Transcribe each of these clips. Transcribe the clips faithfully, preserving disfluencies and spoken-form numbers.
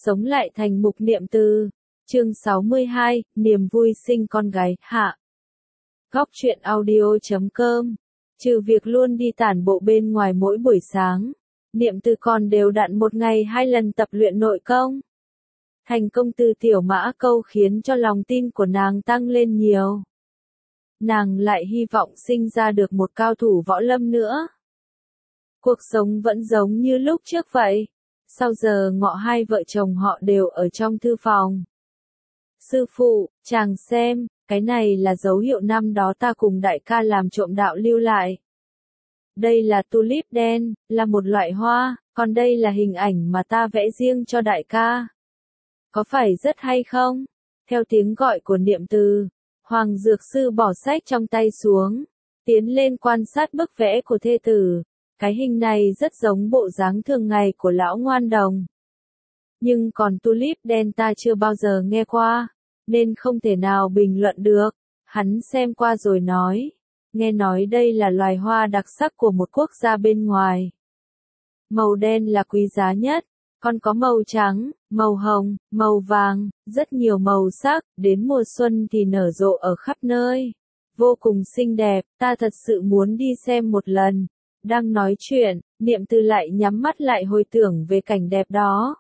sống lại thành mục niệm từ. Chương sáu mươi hai, niềm vui sinh con gái, hạ. Góc truyện audio chấm com. Trừ việc luôn đi tản bộ bên ngoài mỗi buổi sáng, niệm từ còn đều đặn một ngày hai lần tập luyện nội công. Thành công từ tiểu mã câu khiến cho lòng tin của nàng tăng lên nhiều. Nàng lại hy vọng sinh ra được một cao thủ võ lâm nữa. Cuộc sống vẫn giống như lúc trước vậy. Sau giờ ngọ hai vợ chồng họ đều ở trong thư phòng. Sư phụ, chàng xem, cái này là dấu hiệu năm đó ta cùng đại ca làm trộm đạo lưu lại. Đây là tulip đen, là một loại hoa, còn đây là hình ảnh mà ta vẽ riêng cho đại ca. Có phải rất hay không? Theo tiếng gọi của niệm từ, Hoàng Dược Sư bỏ sách trong tay xuống, tiến lên quan sát bức vẽ của thê tử. Cái hình này rất giống bộ dáng thường ngày của lão ngoan đồng. Nhưng còn tulip đen ta chưa bao giờ nghe qua, nên không thể nào bình luận được. Hắn xem qua rồi nói, nghe nói đây là loài hoa đặc sắc của một quốc gia bên ngoài. Màu đen là quý giá nhất, còn có màu trắng, màu hồng, màu vàng, rất nhiều màu sắc, đến mùa xuân thì nở rộ ở khắp nơi. Vô cùng xinh đẹp, ta thật sự muốn đi xem một lần. Đang nói chuyện, niệm từ lại nhắm mắt lại hồi tưởng về cảnh đẹp đó.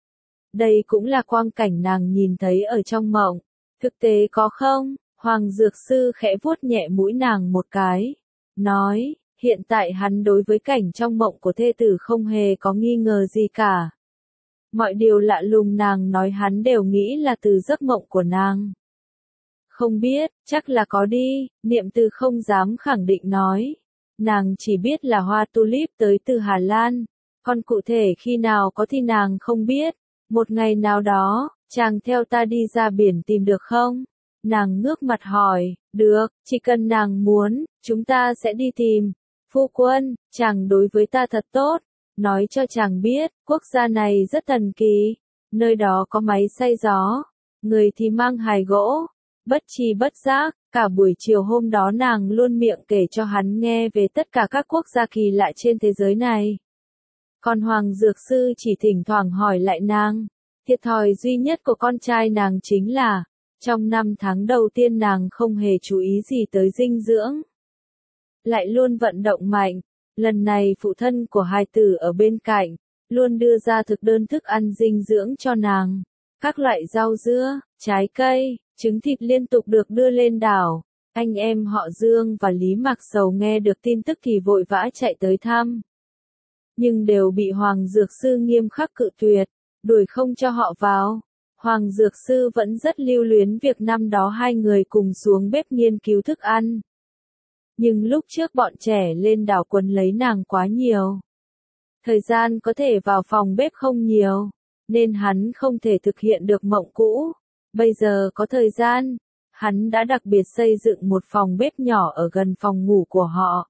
Đây cũng là quang cảnh nàng nhìn thấy ở trong mộng. Thực tế có không? Hoàng Dược Sư khẽ vuốt nhẹ mũi nàng một cái. Nói, hiện tại hắn đối với cảnh trong mộng của thê tử không hề có nghi ngờ gì cả. Mọi điều lạ lùng nàng nói hắn đều nghĩ là từ giấc mộng của nàng. Không biết, chắc là có đi, niệm từ không dám khẳng định nói. Nàng chỉ biết là hoa tulip tới từ Hà Lan, còn cụ thể khi nào có thì nàng không biết. Một ngày nào đó, chàng theo ta đi ra biển tìm được không? Nàng ngước mặt hỏi, được, chỉ cần nàng muốn, chúng ta sẽ đi tìm. Phu quân, chàng đối với ta thật tốt, nói cho chàng biết, quốc gia này rất thần kỳ, nơi đó có máy xay gió, người thì mang hài gỗ. Bất tri bất giác, cả buổi chiều hôm đó nàng luôn miệng kể cho hắn nghe về tất cả các quốc gia kỳ lạ trên thế giới này. Còn Hoàng Dược Sư chỉ thỉnh thoảng hỏi lại nàng. Thiệt thòi duy nhất của con trai nàng chính là, trong năm tháng đầu tiên nàng không hề chú ý gì tới dinh dưỡng. Lại luôn vận động mạnh, lần này phụ thân của hài tử ở bên cạnh, luôn đưa ra thực đơn thức ăn dinh dưỡng cho nàng. Các loại rau dưa, trái cây, trứng thịt liên tục được đưa lên đảo. Anh em họ Dương và Lý Mạc Sầu nghe được tin tức thì vội vã chạy tới thăm. Nhưng đều bị Hoàng Dược Sư nghiêm khắc cự tuyệt, đuổi không cho họ vào. Hoàng Dược Sư vẫn rất lưu luyến việc năm đó hai người cùng xuống bếp nghiên cứu thức ăn. Nhưng lúc trước bọn trẻ lên đảo quấn lấy nàng quá nhiều. Thời gian có thể vào phòng bếp không nhiều, nên hắn không thể thực hiện được mộng cũ. Bây giờ có thời gian, hắn đã đặc biệt xây dựng một phòng bếp nhỏ ở gần phòng ngủ của họ.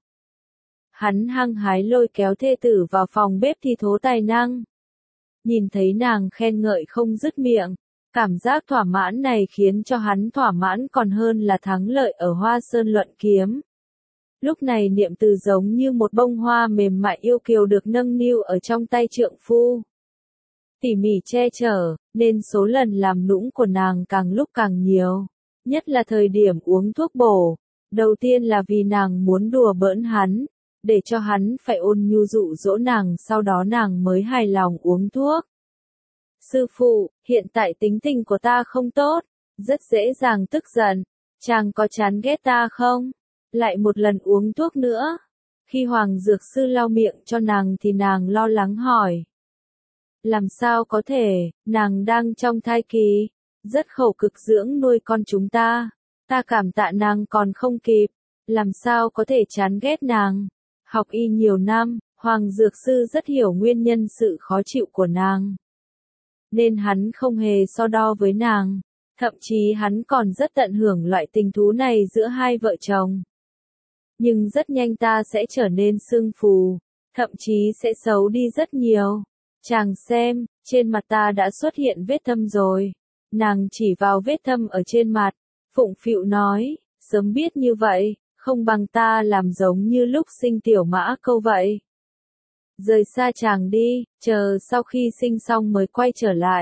Hắn hăng hái lôi kéo thê tử vào phòng bếp thi thố tài năng. Nhìn thấy nàng khen ngợi không dứt miệng, cảm giác thỏa mãn này khiến cho hắn thỏa mãn còn hơn là thắng lợi ở Hoa Sơn luận kiếm. Lúc này niệm từ giống như một bông hoa mềm mại yêu kiều được nâng niu ở trong tay trượng phu. Tỉ mỉ che chở, nên số lần làm nũng của nàng càng lúc càng nhiều. Nhất là thời điểm uống thuốc bổ. Đầu tiên là vì nàng muốn đùa bỡn hắn, để cho hắn phải ôn nhu dụ dỗ nàng, sau đó nàng mới hài lòng uống thuốc. Sư phụ, hiện tại tính tình của ta không tốt, rất dễ dàng tức giận, chàng có chán ghét ta không? Lại một lần uống thuốc nữa. Khi Hoàng Dược Sư lau miệng cho nàng thì nàng lo lắng hỏi. Làm sao có thể, nàng đang trong thai kỳ, rất khổ cực dưỡng nuôi con chúng ta, ta cảm tạ nàng còn không kịp, làm sao có thể chán ghét nàng. Học y nhiều năm, Hoàng Dược Sư rất hiểu nguyên nhân sự khó chịu của nàng. Nên hắn không hề so đo với nàng, thậm chí hắn còn rất tận hưởng loại tình thú này giữa hai vợ chồng. Nhưng rất nhanh ta sẽ trở nên sưng phù, thậm chí sẽ xấu đi rất nhiều. Chàng xem, trên mặt ta đã xuất hiện vết thâm rồi. Nàng chỉ vào vết thâm ở trên mặt, phụng phịu nói, sớm biết như vậy, không bằng ta làm giống như lúc sinh tiểu mã câu vậy. Rời xa chàng đi, chờ sau khi sinh xong mới quay trở lại.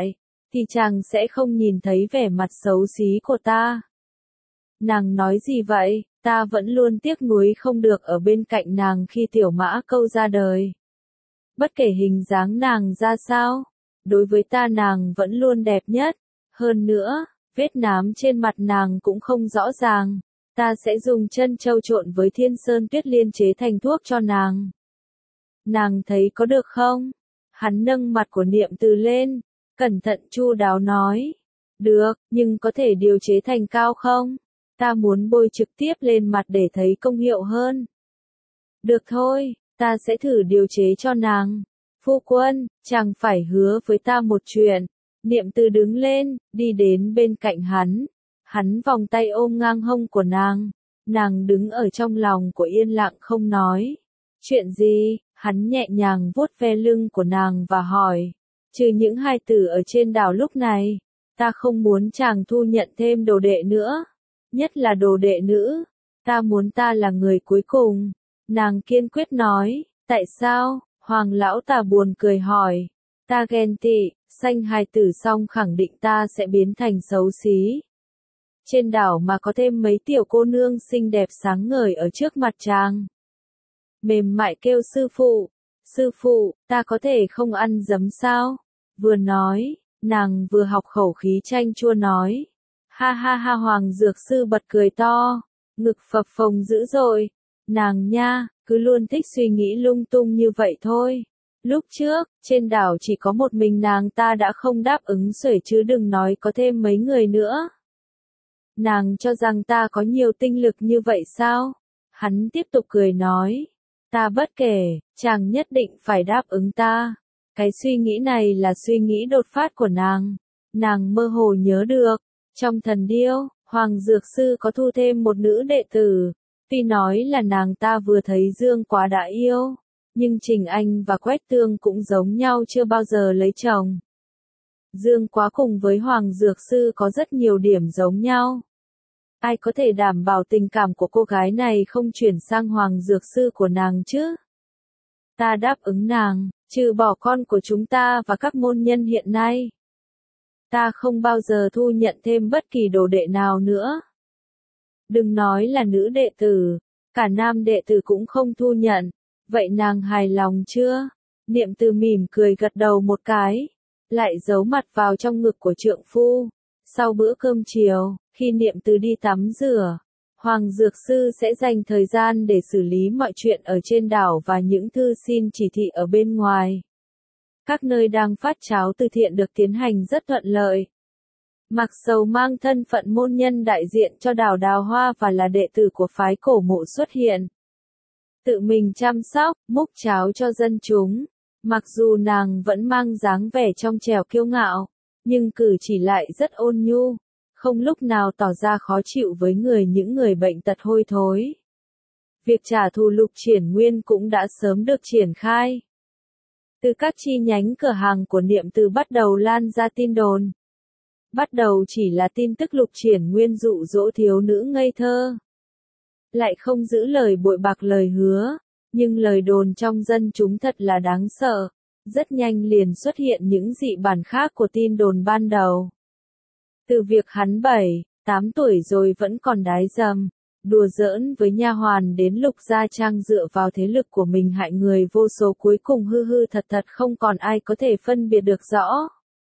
thì chàng sẽ không nhìn thấy vẻ mặt xấu xí của ta. Nàng nói gì vậy, ta vẫn luôn tiếc nuối không được ở bên cạnh nàng khi tiểu mã câu ra đời. Bất kể hình dáng nàng ra sao, đối với ta nàng vẫn luôn đẹp nhất. Hơn nữa, vết nám trên mặt nàng cũng không rõ ràng. Ta sẽ dùng chân châu trộn với thiên sơn tuyết liên chế thành thuốc cho nàng. Nàng thấy có được không? Hắn nâng mặt của Niệm Từ lên, cẩn thận chu đáo nói. Được, nhưng có thể điều chế thành cao không? Ta muốn bôi trực tiếp lên mặt để thấy công hiệu hơn. Được thôi, ta sẽ thử điều chế cho nàng. Phu quân, chàng phải hứa với ta một chuyện. Niệm Từ đứng lên, đi đến bên cạnh hắn. Hắn vòng tay ôm ngang hông của nàng. Nàng đứng ở trong lòng của yên lặng không nói. Chuyện gì? Hắn nhẹ nhàng vuốt ve lưng của nàng và hỏi. Trừ những hai tử ở trên đảo lúc này, ta không muốn chàng thu nhận thêm đồ đệ nữa. Nhất là đồ đệ nữ. Ta muốn ta là người cuối cùng. Nàng kiên quyết nói. Tại sao? Hoàng lão ta buồn cười hỏi. Ta ghen tị, sanh hài tử xong khẳng định ta sẽ biến thành xấu xí. Trên đảo mà có thêm mấy tiểu cô nương xinh đẹp sáng ngời ở trước mặt chàng. Mềm mại kêu sư phụ. Sư phụ, ta có thể không ăn giấm sao? Vừa nói, nàng vừa học khẩu khí chanh chua nói. Ha ha ha, Hoàng Dược Sư bật cười to, ngực phập phồng dữ dội. Nàng nha, cứ luôn thích suy nghĩ lung tung như vậy thôi. Lúc trước, trên đảo chỉ có một mình nàng ta đã không đáp ứng xuể chứ đừng nói có thêm mấy người nữa. Nàng cho rằng ta có nhiều tinh lực như vậy sao? Hắn tiếp tục cười nói. Ta bất kể, chàng nhất định phải đáp ứng ta. Cái suy nghĩ này là suy nghĩ đột phát của nàng. Nàng mơ hồ nhớ được. Trong Thần Điêu, Hoàng Dược Sư có thu thêm một nữ đệ tử. Tuy nói là nàng ta vừa thấy Dương Quá đã yêu, nhưng Trình Anh và Quách Tương cũng giống nhau chưa bao giờ lấy chồng. Dương Quá cùng với Hoàng Dược Sư có rất nhiều điểm giống nhau. Ai có thể đảm bảo tình cảm của cô gái này không chuyển sang Hoàng Dược Sư của nàng chứ? Ta đáp ứng nàng, trừ bỏ con của chúng ta và các môn nhân hiện nay. Ta không bao giờ thu nhận thêm bất kỳ đồ đệ nào nữa. Đừng nói là nữ đệ tử, cả nam đệ tử cũng không thu nhận. Vậy nàng hài lòng chưa? Niệm Từ mỉm cười gật đầu một cái, lại giấu mặt vào trong ngực của trượng phu. Sau bữa cơm chiều, khi Niệm Từ đi tắm rửa, Hoàng Dược Sư sẽ dành thời gian để xử lý mọi chuyện ở trên đảo và những thư xin chỉ thị ở bên ngoài. Các nơi đang phát cháo từ thiện được tiến hành rất thuận lợi. Mặc Sầu mang thân phận môn nhân đại diện cho đảo Đào Hoa và là đệ tử của phái Cổ Mộ xuất hiện. Tự mình chăm sóc, múc cháo cho dân chúng. Mặc dù nàng vẫn mang dáng vẻ trong trẻo kiêu ngạo, nhưng cử chỉ lại rất ôn nhu, không lúc nào tỏ ra khó chịu với người những người bệnh tật hôi thối. Việc trả thù Lục Triển Nguyên cũng đã sớm được triển khai. Từ các chi nhánh cửa hàng của Niệm Từ bắt đầu lan ra tin đồn. Bắt đầu chỉ là tin tức Lục Triển Nguyên dụ dỗ thiếu nữ ngây thơ. Lại không giữ lời bội bạc lời hứa, nhưng lời đồn trong dân chúng thật là đáng sợ. Rất nhanh liền xuất hiện những dị bản khác của tin đồn ban đầu. Từ việc hắn bảy, tám tuổi rồi vẫn còn đái dầm, đùa giỡn với nha hoàn đến Lục Gia Trang dựa vào thế lực của mình hại người vô số cuối cùng hư hư thật thật không còn ai có thể phân biệt được rõ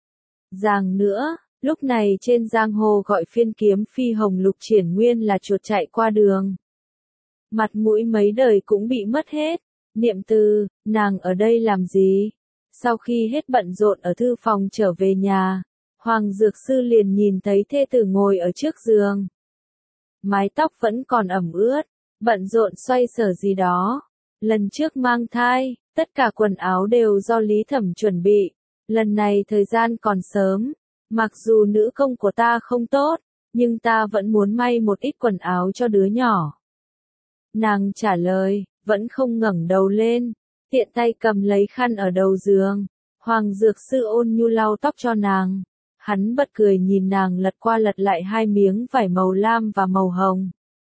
ràng nữa. Lúc này trên giang hồ gọi phiên kiếm phi hồng Lục Triển Nguyên là chuột chạy qua đường. Mặt mũi mấy đời cũng bị mất hết. Niệm Từ, nàng ở đây làm gì? Sau khi hết bận rộn ở thư phòng trở về nhà, Hoàng Dược Sư liền nhìn thấy thê tử ngồi ở trước giường. Mái tóc vẫn còn ẩm ướt, bận rộn xoay sở gì đó. Lần trước mang thai, tất cả quần áo đều do Lý Thẩm chuẩn bị. Lần này thời gian còn sớm. Mặc dù nữ công của ta không tốt, nhưng ta vẫn muốn may một ít quần áo cho đứa nhỏ. Nàng trả lời, vẫn không ngẩng đầu lên, tiện tay cầm lấy khăn ở đầu giường. Hoàng Dược Sư ôn nhu lau tóc cho nàng. Hắn bật cười nhìn nàng lật qua lật lại hai miếng vải màu lam và màu hồng.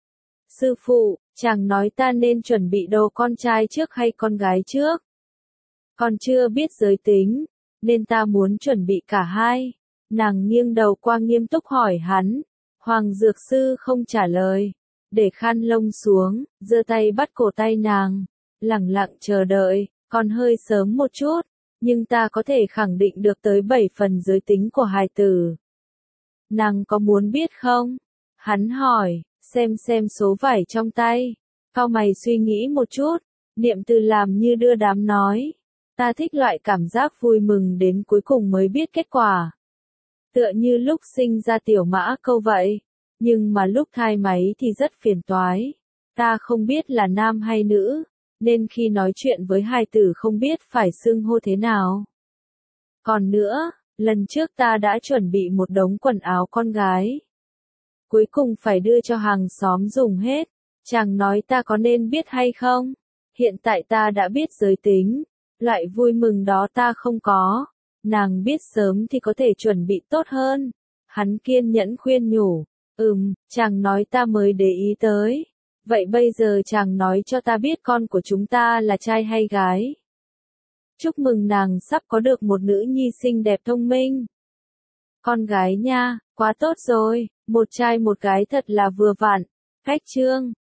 Sư phụ, chàng nói ta nên chuẩn bị đồ con trai trước hay con gái trước? Còn chưa biết giới tính, nên ta muốn chuẩn bị cả hai. Nàng nghiêng đầu qua nghiêm túc hỏi hắn. Hoàng dược sư không trả lời. Để khăn lông xuống, giơ tay bắt cổ tay nàng. Lẳng lặng chờ đợi, còn hơi sớm một chút. Nhưng ta có thể khẳng định được tới bảy phần giới tính của hài tử. Nàng có muốn biết không? Hắn hỏi, xem xem số vải trong tay. Cau mày suy nghĩ một chút. Niệm Từ làm như đưa đám nói. Ta thích loại cảm giác vui mừng đến cuối cùng mới biết kết quả. Tựa như lúc sinh ra tiểu mã câu vậy. Nhưng mà lúc thai máy thì rất phiền toái. Ta không biết là nam hay nữ, nên khi nói chuyện với hài tử không biết phải xưng hô thế nào. Còn nữa, lần trước ta đã chuẩn bị một đống quần áo con gái. Cuối cùng phải đưa cho hàng xóm dùng hết. Chàng nói ta có nên biết hay không? Hiện tại ta đã biết giới tính. Loại vui mừng đó ta không có. Nàng biết sớm thì có thể chuẩn bị tốt hơn. Hắn kiên nhẫn khuyên nhủ. Ừm, chàng nói ta mới để ý tới. Vậy bây giờ chàng nói cho ta biết con của chúng ta là trai hay gái. Chúc mừng nàng sắp có được một nữ nhi xinh đẹp thông minh. Con gái nha, quá tốt rồi, một trai một gái thật là vừa vặn. Cách chương